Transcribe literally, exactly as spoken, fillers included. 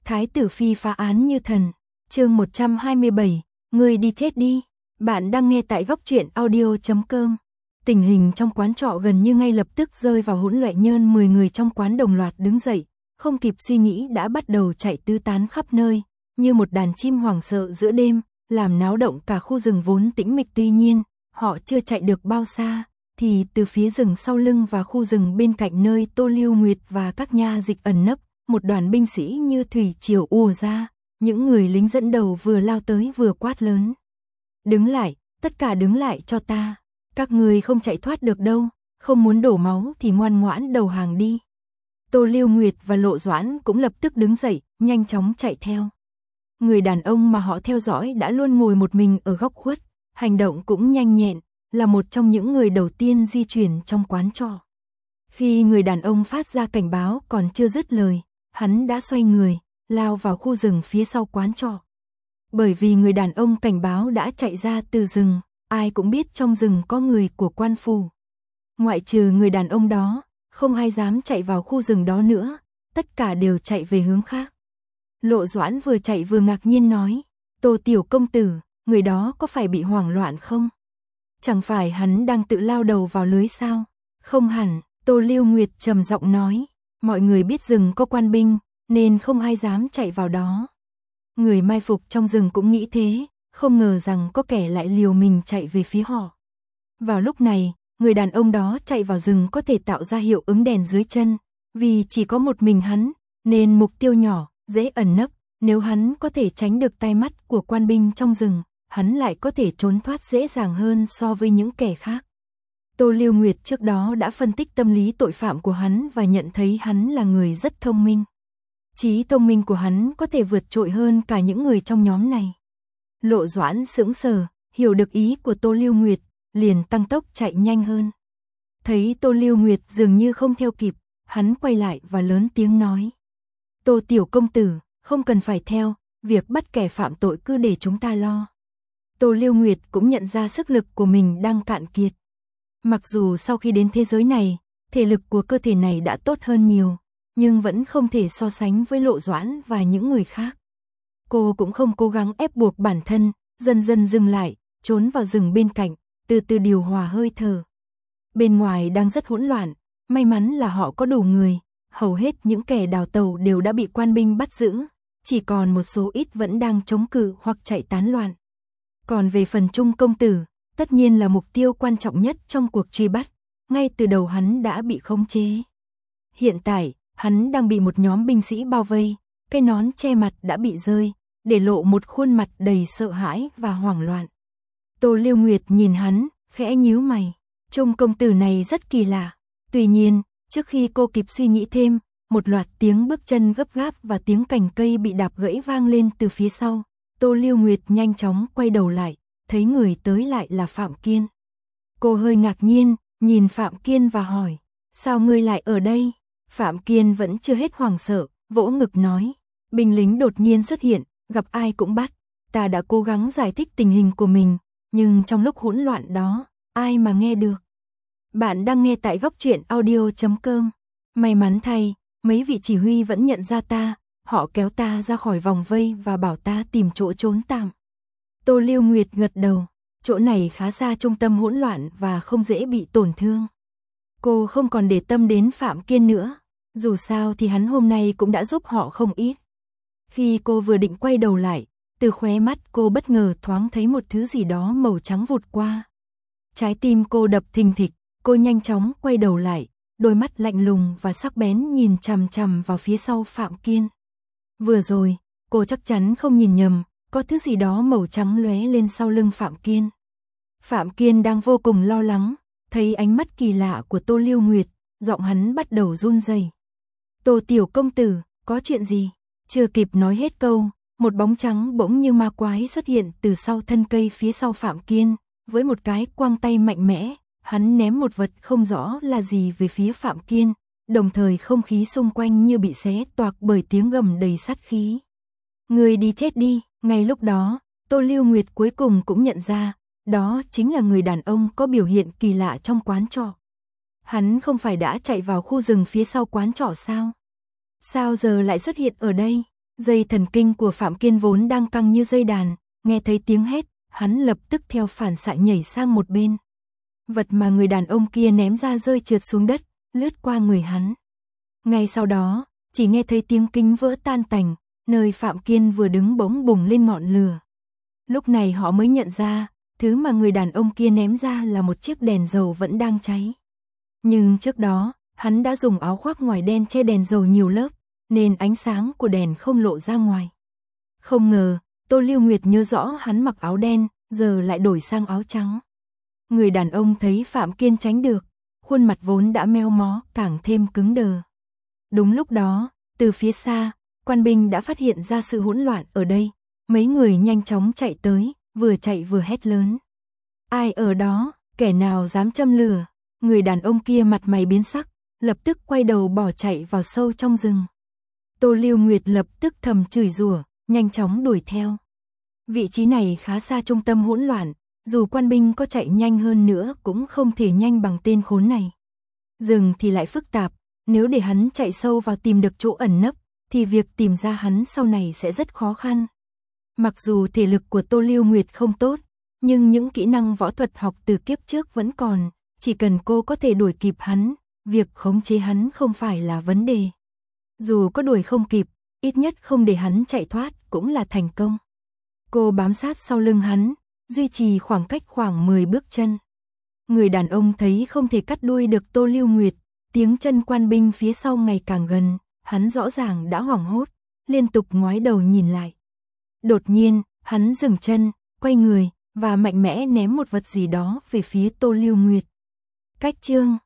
Thái tử phi phá án như thần. Chương một trăm hai mươi bảy, ngươi đi chết đi. Bạn đang nghe tại góc truyện audio chấm com. Tình hình trong quán trọ gần như ngay lập tức rơi vào hỗn loạn, nhơn mười người trong quán đồng loạt đứng dậy, không kịp suy nghĩ đã bắt đầu chạy tứ tán khắp nơi, như một đàn chim hoảng sợ giữa đêm, làm náo động cả khu rừng vốn tĩnh mịch. Tuy nhiên, họ chưa chạy được bao xa, thì từ phía rừng sau lưng và khu rừng bên cạnh nơi Tô Lưu Nguyệt và các nha dịch ẩn nấp, một đoàn binh sĩ như thủy triều ùa ra, những người lính dẫn đầu vừa lao tới vừa quát lớn. Đứng lại, tất cả đứng lại cho ta, các người không chạy thoát được đâu, không muốn đổ máu thì ngoan ngoãn đầu hàng đi. Tô Lưu Nguyệt và Lộ Doãn cũng lập tức đứng dậy, nhanh chóng chạy theo. Người đàn ông mà họ theo dõi đã luôn ngồi một mình ở góc khuất, hành động cũng nhanh nhẹn, là một trong những người đầu tiên di chuyển trong quán trọ. Khi người đàn ông phát ra cảnh báo còn chưa dứt lời, hắn đã xoay người, lao vào khu rừng phía sau quán trọ. Bởi vì người đàn ông cảnh báo đã chạy ra từ rừng, ai cũng biết trong rừng có người của quan phủ. Ngoại trừ người đàn ông đó, không ai dám chạy vào khu rừng đó nữa, tất cả đều chạy về hướng khác. Lộ Doãn vừa chạy vừa ngạc nhiên nói, Tô tiểu công tử, người đó có phải bị hoảng loạn không? Chẳng phải hắn đang tự lao đầu vào lưới sao? Không hẳn, Tô Lưu Nguyệt trầm giọng nói, mọi người biết rừng có quan binh, nên không ai dám chạy vào đó. Người mai phục trong rừng cũng nghĩ thế, không ngờ rằng có kẻ lại liều mình chạy về phía họ. Vào lúc này, người đàn ông đó chạy vào rừng có thể tạo ra hiệu ứng đèn dưới chân, vì chỉ có một mình hắn, nên mục tiêu nhỏ, dễ ẩn nấp, nếu hắn có thể tránh được tai mắt của quan binh trong rừng, hắn lại có thể trốn thoát dễ dàng hơn so với những kẻ khác. Tô Lưu Nguyệt trước đó đã phân tích tâm lý tội phạm của hắn và nhận thấy hắn là người rất thông minh. Trí thông minh của hắn có thể vượt trội hơn cả những người trong nhóm này. Lộ Doãn sững sờ, hiểu được ý của Tô Lưu Nguyệt, liền tăng tốc chạy nhanh hơn. Thấy Tô Lưu Nguyệt dường như không theo kịp, hắn quay lại và lớn tiếng nói. Tô tiểu công tử, không cần phải theo, việc bắt kẻ phạm tội cứ để chúng ta lo. Tô Lưu Nguyệt cũng nhận ra sức lực của mình đang cạn kiệt. Mặc dù sau khi đến thế giới này, thể lực của cơ thể này đã tốt hơn nhiều, nhưng vẫn không thể so sánh với Lộ Doãn và những người khác. Cô cũng không cố gắng ép buộc bản thân, dần dần dừng lại, trốn vào rừng bên cạnh, từ từ điều hòa hơi thở. Bên ngoài đang rất hỗn loạn, may mắn là họ có đủ người, hầu hết những kẻ đào tẩu đều đã bị quan binh bắt giữ, chỉ còn một số ít vẫn đang chống cự hoặc chạy tán loạn. Còn về phần Trung công tử, tất nhiên là mục tiêu quan trọng nhất trong cuộc truy bắt, ngay từ đầu hắn đã bị khống chế. Hiện tại, hắn đang bị một nhóm binh sĩ bao vây, cái nón che mặt đã bị rơi, để lộ một khuôn mặt đầy sợ hãi và hoảng loạn. Tô Lưu Nguyệt nhìn hắn, khẽ nhíu mày, Trung công tử này rất kỳ lạ. Tuy nhiên, trước khi cô kịp suy nghĩ thêm, một loạt tiếng bước chân gấp gáp và tiếng cành cây bị đạp gãy vang lên từ phía sau. Tô Lưu Nguyệt nhanh chóng quay đầu lại, thấy người tới lại là Phạm Kiên. Cô hơi ngạc nhiên, nhìn Phạm Kiên và hỏi, sao ngươi lại ở đây? Phạm Kiên vẫn chưa hết hoảng sợ, vỗ ngực nói, binh lính đột nhiên xuất hiện, gặp ai cũng bắt. Ta đã cố gắng giải thích tình hình của mình, nhưng trong lúc hỗn loạn đó, ai mà nghe được. Bạn đang nghe tại góc truyện audio chấm com. May mắn thay, mấy vị chỉ huy vẫn nhận ra ta, họ kéo ta ra khỏi vòng vây và bảo ta tìm chỗ trốn tạm. Tô Lưu Nguyệt gật đầu, chỗ này khá xa trung tâm hỗn loạn và không dễ bị tổn thương. Cô không còn để tâm đến Phạm Kiên nữa, dù sao thì hắn hôm nay cũng đã giúp họ không ít. Khi cô vừa định quay đầu lại, từ khóe mắt cô bất ngờ thoáng thấy một thứ gì đó màu trắng vụt qua. Trái tim cô đập thình thịch, cô nhanh chóng quay đầu lại, đôi mắt lạnh lùng và sắc bén nhìn chằm chằm vào phía sau Phạm Kiên. Vừa rồi, cô chắc chắn không nhìn nhầm, có thứ gì đó màu trắng lóe lên sau lưng Phạm Kiên. Phạm Kiên đang vô cùng lo lắng, thấy ánh mắt kỳ lạ của Tô Lưu Nguyệt, giọng hắn bắt đầu run rẩy. Tô tiểu công tử, có chuyện gì? Chưa kịp nói hết câu, một bóng trắng bỗng như ma quái xuất hiện từ sau thân cây phía sau Phạm Kiên, với một cái quang tay mạnh mẽ, hắn ném một vật không rõ là gì về phía Phạm Kiên, đồng thời không khí xung quanh như bị xé toạc bởi tiếng gầm đầy sát khí. Người đi chết đi. Ngay lúc đó, Tô Lưu Nguyệt cuối cùng cũng nhận ra, đó chính là người đàn ông có biểu hiện kỳ lạ trong quán trọ. Hắn không phải đã chạy vào khu rừng phía sau quán trọ sao? Sao giờ lại xuất hiện ở đây? Dây thần kinh của Phạm Kiên vốn đang căng như dây đàn, nghe thấy tiếng hét, hắn lập tức theo phản xạ nhảy sang một bên. Vật mà người đàn ông kia ném ra rơi trượt xuống đất, lướt qua người hắn. Ngay sau đó, chỉ nghe thấy tiếng kính vỡ tan tành, nơi Phạm Kiên vừa đứng bỗng bùng lên ngọn lửa. Lúc này họ mới nhận ra, thứ mà người đàn ông kia ném ra là một chiếc đèn dầu vẫn đang cháy. Nhưng trước đó, hắn đã dùng áo khoác ngoài đen che đèn dầu nhiều lớp, nên ánh sáng của đèn không lộ ra ngoài. Không ngờ, Tô Lưu Nguyệt nhớ rõ hắn mặc áo đen, giờ lại đổi sang áo trắng. Người đàn ông thấy Phạm Kiên tránh được, khuôn mặt vốn đã meo mó càng thêm cứng đờ. Đúng lúc đó, từ phía xa, quan binh đã phát hiện ra sự hỗn loạn ở đây. Mấy người nhanh chóng chạy tới, vừa chạy vừa hét lớn. Ai ở đó, kẻ nào dám châm lửa? Người đàn ông kia mặt mày biến sắc, lập tức quay đầu bỏ chạy vào sâu trong rừng. Tô Lưu Nguyệt lập tức thầm chửi rủa, nhanh chóng đuổi theo. Vị trí này khá xa trung tâm hỗn loạn, dù quan binh có chạy nhanh hơn nữa cũng không thể nhanh bằng tên khốn này. Rừng thì lại phức tạp, nếu để hắn chạy sâu vào tìm được chỗ ẩn nấp, thì việc tìm ra hắn sau này sẽ rất khó khăn. Mặc dù thể lực của Tô Lưu Nguyệt không tốt, nhưng những kỹ năng võ thuật học từ kiếp trước vẫn còn, chỉ cần cô có thể đuổi kịp hắn, việc khống chế hắn không phải là vấn đề. Dù có đuổi không kịp, ít nhất không để hắn chạy thoát cũng là thành công. Cô bám sát sau lưng hắn, duy trì khoảng cách khoảng mười bước chân. Người đàn ông thấy không thể cắt đuôi được Tô Lưu Nguyệt, tiếng chân quan binh phía sau ngày càng gần, hắn rõ ràng đã hoảng hốt, liên tục ngoái đầu nhìn lại. Đột nhiên, hắn dừng chân, quay người, và mạnh mẽ ném một vật gì đó về phía Tô Lưu Nguyệt. Cách chương